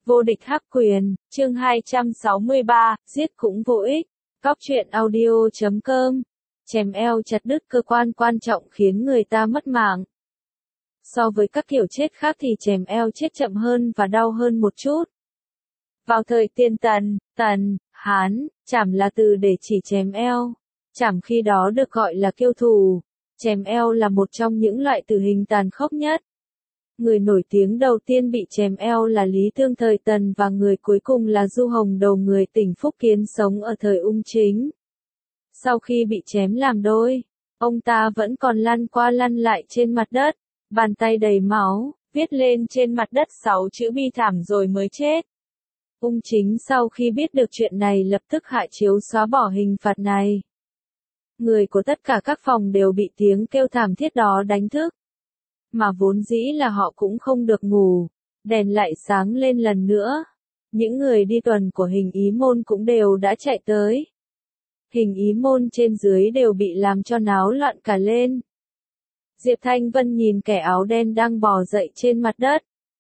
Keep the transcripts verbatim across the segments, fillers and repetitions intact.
Vô địch hắc quyền, chương hai trăm sáu mươi ba, giết cũng vô ích. Góc truyện audio chấm com. Chèm eo chặt đứt cơ quan quan trọng khiến người ta mất mạng. So với các kiểu chết khác thì chèm eo chết chậm hơn và đau hơn một chút. Vào thời tiên tần, tần, Hán, chảm là từ để chỉ chèm eo. Chảm khi đó được gọi là kiêu thủ. Chèm eo là một trong những loại tử hình tàn khốc nhất. Người nổi tiếng đầu tiên bị chèm eo là Lý Thương thời Tần và người cuối cùng là Du Hồng Đầu người tỉnh Phúc Kiến sống ở thời Ung Chính. Sau khi bị chém làm đôi, ông ta vẫn còn lăn qua lăn lại trên mặt đất, bàn tay đầy máu, viết lên trên mặt đất sáu chữ bi thảm rồi mới chết. Ung Chính sau khi biết được chuyện này lập tức hạ chiếu xóa bỏ hình phạt này. Người của tất cả các phòng đều bị tiếng kêu thảm thiết đó đánh thức. Mà vốn dĩ là họ cũng không được ngủ, đèn lại sáng lên lần nữa. Những người đi tuần của hình ý môn cũng đều đã chạy tới. Hình ý môn trên dưới đều bị làm cho náo loạn cả lên. Diệp Thanh Vân nhìn kẻ áo đen đang bò dậy trên mặt đất.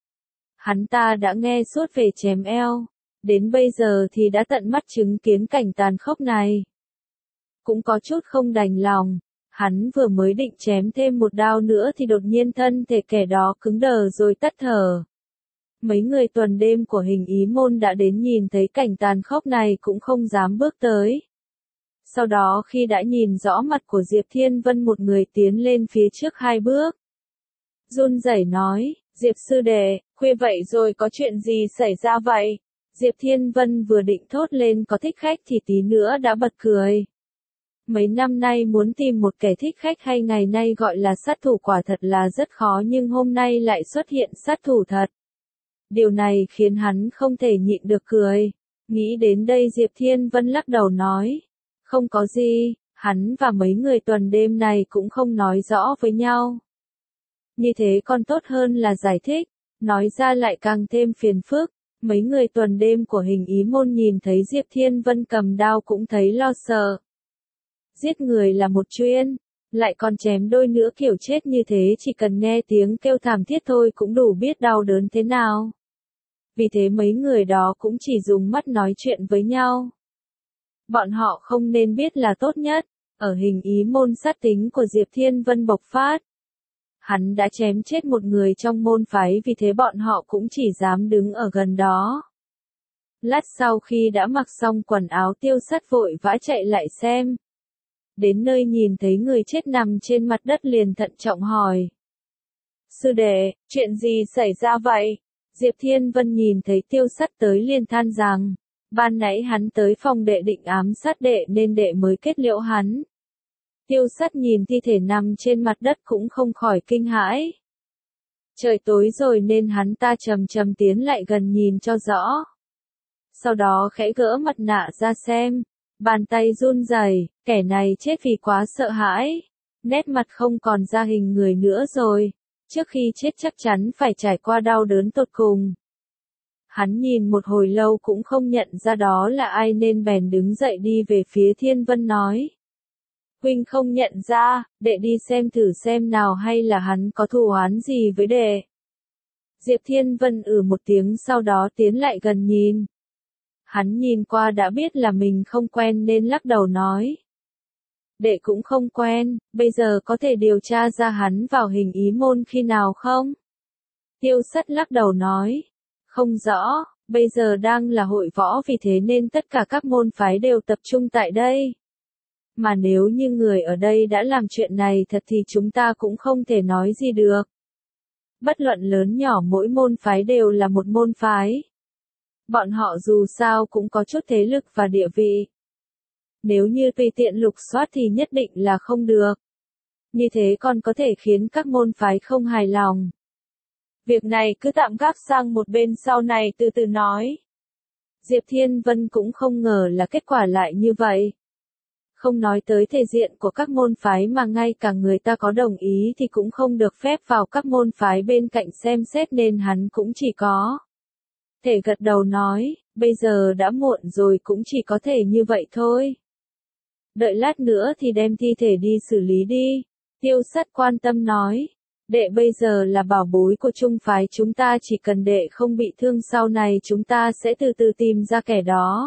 Hắn ta đã nghe suốt về chém eo, đến bây giờ thì đã tận mắt chứng kiến cảnh tàn khốc này. Cũng có chút không đành lòng. Hắn vừa mới định chém thêm một đao nữa thì đột nhiên thân thể kẻ đó cứng đờ rồi tắt thở. Mấy người tuần đêm của hình ý môn đã đến nhìn thấy cảnh tàn khốc này cũng không dám bước tới. Sau đó khi đã nhìn rõ mặt của Diệp Thiên Vân, một người tiến lên phía trước hai bước. Run rẩy nói, Diệp sư đệ, khuya vậy rồi có chuyện gì xảy ra vậy? Diệp Thiên Vân vừa định thốt lên có thích khách thì tí nữa đã bật cười. Mấy năm nay muốn tìm một kẻ thích khách hay ngày nay gọi là sát thủ quả thật là rất khó, nhưng hôm nay lại xuất hiện sát thủ thật. Điều này khiến hắn không thể nhịn được cười. Nghĩ đến đây Diệp Thiên Vân lắc đầu nói. Không có gì, hắn và mấy người tuần đêm này cũng không nói rõ với nhau. Như thế còn tốt hơn là giải thích, nói ra lại càng thêm phiền phức. Mấy người tuần đêm của hình ý môn nhìn thấy Diệp Thiên Vân cầm đao cũng thấy lo sợ. Giết người là một chuyên, lại còn chém đôi nữa, kiểu chết như thế chỉ cần nghe tiếng kêu thảm thiết thôi cũng đủ biết đau đớn thế nào. Vì thế mấy người đó cũng chỉ dùng mắt nói chuyện với nhau. Bọn họ không nên biết là tốt nhất. Ở hình ý môn sát tính của Diệp Thiên Vân bộc phát. Hắn đã chém chết một người trong môn phái, vì thế bọn họ cũng chỉ dám đứng ở gần đó. Lát sau khi đã mặc xong quần áo, Tiêu Sắt vội vã chạy lại xem. Đến nơi nhìn thấy người chết nằm trên mặt đất liền thận trọng hỏi. Sư đệ, chuyện gì xảy ra vậy? Diệp Thiên Vân nhìn thấy Tiêu Sắt tới liền than rằng, ban nãy hắn tới phòng đệ định ám sát đệ nên đệ mới kết liễu hắn. Tiêu Sắt nhìn thi thể nằm trên mặt đất cũng không khỏi kinh hãi. Trời tối rồi nên hắn ta chậm chậm tiến lại gần nhìn cho rõ. Sau đó khẽ gỡ mặt nạ ra xem. Bàn tay run rẩy, kẻ này chết vì quá sợ hãi. Nét mặt không còn ra hình người nữa rồi. Trước khi chết chắc chắn phải trải qua đau đớn tột cùng. Hắn nhìn một hồi lâu cũng không nhận ra đó là ai nên bèn đứng dậy đi về phía Thiên Vân nói. Huynh không nhận ra, đệ đi xem thử xem nào, hay là hắn có thù oán gì với đệ. Diệp Thiên Vân ừ một tiếng, sau đó tiến lại gần nhìn. Hắn nhìn qua đã biết là mình không quen nên lắc đầu nói. Đệ cũng không quen, bây giờ có thể điều tra ra hắn vào hình ý môn khi nào không? Tiêu Sắt lắc đầu nói. Không rõ, bây giờ đang là hội võ, vì thế nên tất cả các môn phái đều tập trung tại đây. Mà nếu như người ở đây đã làm chuyện này thật thì chúng ta cũng không thể nói gì được. Bất luận lớn nhỏ mỗi môn phái đều là một môn phái. Bọn họ dù sao cũng có chút thế lực và địa vị. Nếu như tùy tiện lục soát thì nhất định là không được. Như thế còn có thể khiến các môn phái không hài lòng. Việc này cứ tạm gác sang một bên, sau này từ từ nói. Diệp Thiên Vân cũng không ngờ là kết quả lại như vậy. Không nói tới thể diện của các môn phái mà ngay cả người ta có đồng ý thì cũng không được phép vào các môn phái bên cạnh xem xét, nên hắn cũng chỉ có thể gật đầu nói, bây giờ đã muộn rồi, cũng chỉ có thể như vậy thôi. Đợi lát nữa thì đem thi thể đi xử lý đi. Tiêu Sắt quan tâm nói, Đệ bây giờ là bảo bối của trung phái chúng ta, chỉ cần đệ không bị thương sau này chúng ta sẽ từ từ tìm ra kẻ đó.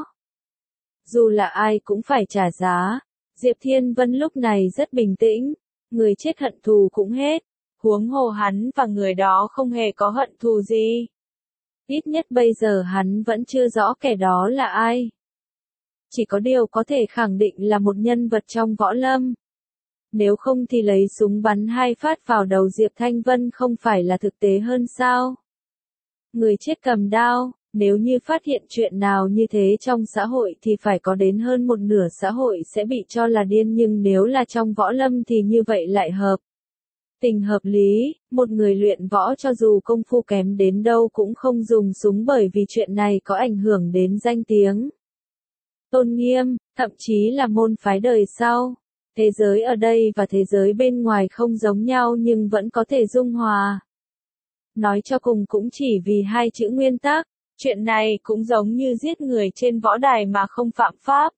Dù là ai cũng phải trả giá. Diệp Thiên Vân lúc này rất bình tĩnh, người chết hận thù cũng hết, huống hồ hắn và người đó không hề có hận thù gì. Ít nhất bây giờ hắn vẫn chưa rõ kẻ đó là ai. Chỉ có điều có thể khẳng định là một nhân vật trong võ lâm. Nếu không thì lấy súng bắn hai phát vào đầu Diệp Thanh Vân không phải là thực tế hơn sao? Người chết cầm đao, nếu như phát hiện chuyện nào như thế trong xã hội thì phải có đến hơn một nửa xã hội sẽ bị cho là điên, nhưng nếu là trong võ lâm thì như vậy lại hợp tình hợp lý. Một người luyện võ cho dù công phu kém đến đâu cũng không dùng súng, bởi vì chuyện này có ảnh hưởng đến danh tiếng, tôn nghiêm, thậm chí là môn phái đời sau. Thế giới ở đây và thế giới bên ngoài không giống nhau nhưng vẫn có thể dung hòa. Nói cho cùng cũng chỉ vì hai chữ nguyên tắc. Chuyện này cũng giống như giết người trên võ đài mà không phạm pháp.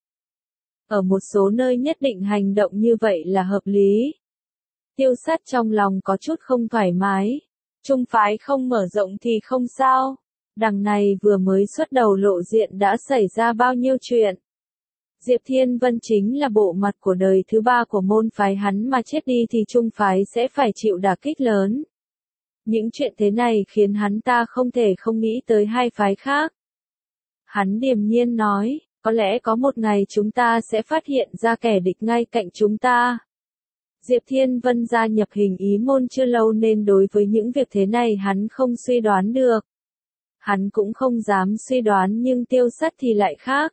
Ở một số nơi nhất định hành động như vậy là hợp lý. Tiêu Sắt trong lòng có chút không thoải mái. Trung phái không mở rộng thì không sao. Đằng này vừa mới xuất đầu lộ diện đã xảy ra bao nhiêu chuyện. Diệp Thiên Vân chính là bộ mặt của đời thứ ba của môn phái, hắn mà chết đi thì trung phái sẽ phải chịu đả kích lớn. Những chuyện thế này khiến hắn ta không thể không nghĩ tới hai phái khác. Hắn điềm nhiên nói, có lẽ có một ngày chúng ta sẽ phát hiện ra kẻ địch ngay cạnh chúng ta. Diệp Thiên Vân gia nhập Hình Ý môn chưa lâu nên đối với những việc thế này hắn không suy đoán được. Hắn cũng không dám suy đoán, nhưng Tiêu Sắt thì lại khác.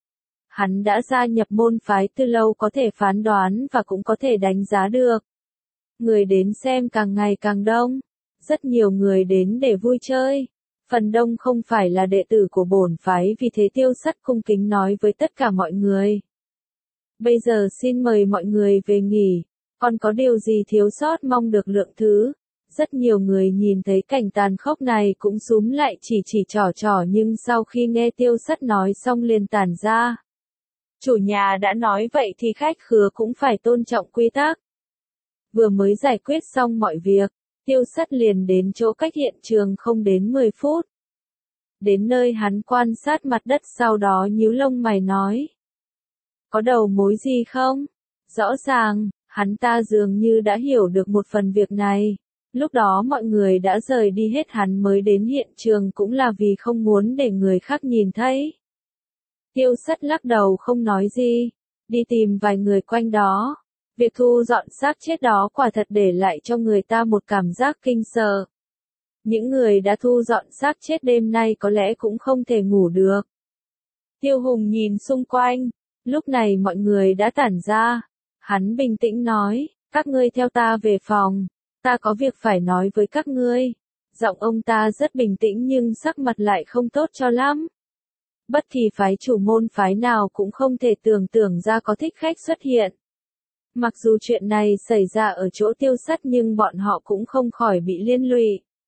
Hắn đã gia nhập môn phái từ lâu, có thể phán đoán và cũng có thể đánh giá được. Người đến xem càng ngày càng đông. Rất nhiều người đến để vui chơi. Phần đông không phải là đệ tử của bổn phái, vì thế Tiêu Sắt cung kính nói với tất cả mọi người. Bây giờ xin mời mọi người về nghỉ. Còn có điều gì thiếu sót mong được lượng thứ. Rất nhiều người nhìn thấy cảnh tàn khốc này cũng xúm lại chỉ chỉ trỏ trỏ, nhưng sau khi nghe Tiêu Sắt nói xong liền tản ra. Chủ nhà đã nói vậy thì khách khứa cũng phải tôn trọng quy tắc. Vừa mới giải quyết xong mọi việc, Tiêu Sắt liền đến chỗ cách hiện trường không đến mười phút. Đến nơi hắn quan sát mặt đất, sau đó nhíu lông mày nói. Có đầu mối gì không? Rõ ràng, hắn ta dường như đã hiểu được một phần việc này. Lúc đó mọi người đã rời đi hết, hắn mới đến hiện trường cũng là vì không muốn để người khác nhìn thấy. Tiêu Sắt lắc đầu không nói gì, đi tìm vài người quanh đó. Việc thu dọn xác chết đó quả thật để lại cho người ta một cảm giác kinh sợ. Những người đã thu dọn xác chết đêm nay có lẽ cũng không thể ngủ được. Tiêu Hùng nhìn xung quanh, lúc này mọi người đã tản ra. Hắn bình tĩnh nói, các ngươi theo ta về phòng, ta có việc phải nói với các ngươi. Giọng ông ta rất bình tĩnh nhưng sắc mặt lại không tốt cho lắm. Bất kỳ phái chủ môn phái nào cũng không thể tưởng tượng ra có thích khách xuất hiện. Mặc dù chuyện này xảy ra ở chỗ Tiêu Sắt nhưng bọn họ cũng không khỏi bị liên lụy.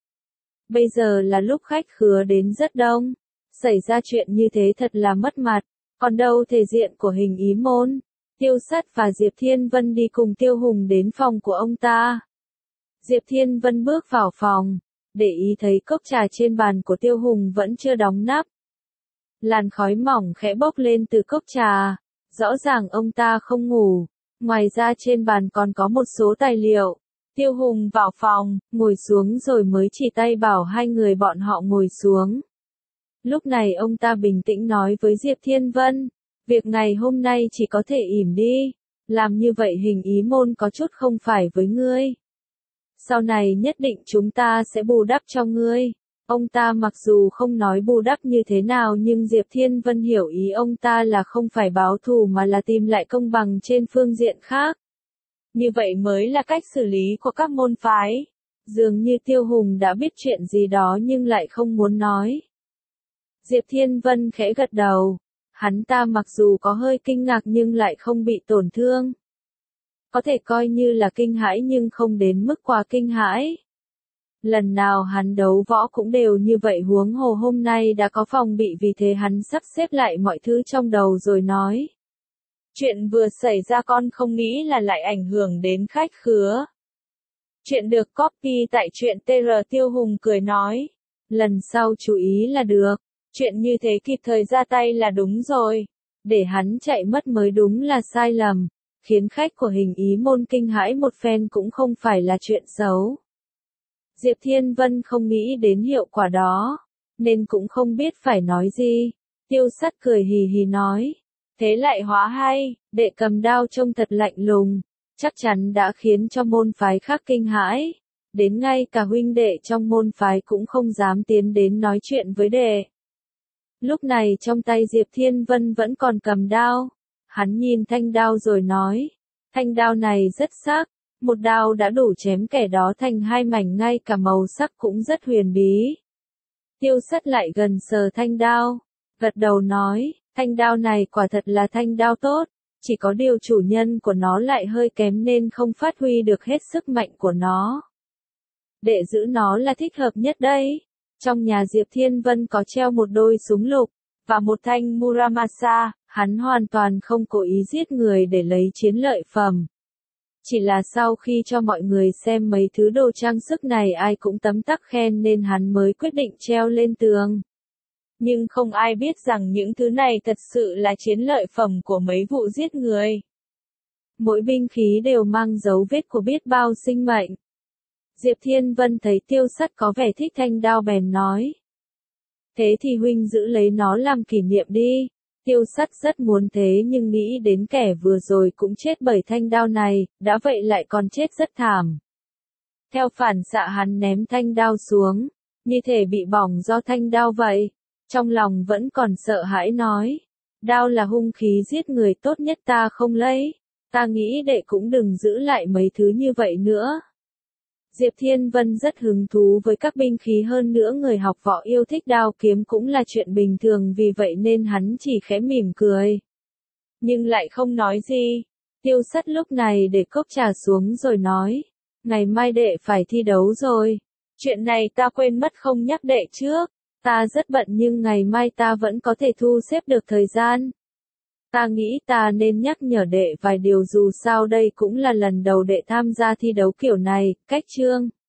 Bây giờ là lúc khách khứa đến rất đông. Xảy ra chuyện như thế thật là mất mặt. Còn đâu thể diện của Hình Ý môn. Tiêu Sắt và Diệp Thiên Vân đi cùng Tiêu Hùng đến phòng của ông ta. Diệp Thiên Vân bước vào phòng, để ý thấy cốc trà trên bàn của Tiêu Hùng vẫn chưa đóng nắp. Làn khói mỏng khẽ bốc lên từ cốc trà. Rõ ràng ông ta không ngủ. Ngoài ra trên bàn còn có một số tài liệu. Tiêu Hùng vào phòng, ngồi xuống rồi mới chỉ tay bảo hai người bọn họ ngồi xuống. Lúc này ông ta bình tĩnh nói với Diệp Thiên Vân, việc ngày hôm nay chỉ có thể ỉm đi, làm như vậy Hình Ý môn có chút không phải với ngươi. Sau này nhất định chúng ta sẽ bù đắp cho ngươi. Ông ta mặc dù không nói bù đắp như thế nào nhưng Diệp Thiên Vân hiểu ý ông ta là không phải báo thù mà là tìm lại công bằng trên phương diện khác. Như vậy mới là cách xử lý của các môn phái. Dường như Tiêu Hùng đã biết chuyện gì đó nhưng lại không muốn nói. Diệp Thiên Vân khẽ gật đầu. Hắn ta mặc dù có hơi kinh ngạc nhưng lại không bị tổn thương. Có thể coi như là kinh hãi nhưng không đến mức quá kinh hãi. Lần nào hắn đấu võ cũng đều như vậy, huống hồ hôm nay đã có phòng bị, vì thế hắn sắp xếp lại mọi thứ trong đầu rồi nói. Chuyện vừa xảy ra con không nghĩ là lại ảnh hưởng đến khách khứa. Chuyện được copy tại truyện tê rờ Tiêu Hùng cười nói. Lần sau chú ý là được. Chuyện như thế kịp thời ra tay là đúng rồi. Để hắn chạy mất mới đúng là sai lầm. Khiến khách của Hình Ý Môn kinh hãi một phen cũng không phải là chuyện xấu. Diệp Thiên Vân không nghĩ đến hiệu quả đó. Nên cũng không biết phải nói gì. Tiêu Sắt cười hì hì nói. Thế lại hóa hay, đệ cầm đao trông thật lạnh lùng. Chắc chắn đã khiến cho môn phái khác kinh hãi. Đến ngay cả huynh đệ trong môn phái cũng không dám tiến đến nói chuyện với đệ. Lúc này trong tay Diệp Thiên Vân vẫn còn cầm đao. Hắn nhìn thanh đao rồi nói. Thanh đao này rất sắc. Một đao đã đủ chém kẻ đó thành hai mảnh, ngay cả màu sắc cũng rất huyền bí. Tiêu Sắt lại gần sờ thanh đao. Gật đầu nói. Thanh đao này quả thật là thanh đao tốt. Chỉ có điều chủ nhân của nó lại hơi kém nên không phát huy được hết sức mạnh của nó. Đệ giữ nó là thích hợp nhất đấy. Trong nhà Diệp Thiên Vân có treo một đôi súng lục, và một thanh Muramasa, hắn hoàn toàn không cố ý giết người để lấy chiến lợi phẩm. Chỉ là sau khi cho mọi người xem mấy thứ đồ trang sức này ai cũng tấm tắc khen nên hắn mới quyết định treo lên tường. Nhưng không ai biết rằng những thứ này thật sự là chiến lợi phẩm của mấy vụ giết người. Mỗi binh khí đều mang dấu vết của biết bao sinh mệnh. Diệp Thiên Vân thấy Tiêu Sắt có vẻ thích thanh đao bèn nói. Thế thì huynh giữ lấy nó làm kỷ niệm đi. Tiêu Sắt rất muốn thế nhưng nghĩ đến kẻ vừa rồi cũng chết bởi thanh đao này, đã vậy lại còn chết rất thảm. Theo phản xạ hắn ném thanh đao xuống, như thể bị bỏng do thanh đao vậy. Trong lòng vẫn còn sợ hãi nói. Đao là hung khí giết người tốt nhất ta không lấy. Ta nghĩ đệ cũng đừng giữ lại mấy thứ như vậy nữa. Diệp Thiên Vân rất hứng thú với các binh khí, hơn nữa người học võ yêu thích đao kiếm cũng là chuyện bình thường, vì vậy nên hắn chỉ khẽ mỉm cười. Nhưng lại không nói gì. Tiêu Sắt lúc này để cốc trà xuống rồi nói. Ngày mai đệ phải thi đấu rồi. Chuyện này ta quên mất không nhắc đệ trước. Ta rất bận nhưng ngày mai ta vẫn có thể thu xếp được thời gian. Ta nghĩ ta nên nhắc nhở đệ vài điều, dù sao đây cũng là lần đầu đệ tham gia thi đấu kiểu này. Cách chương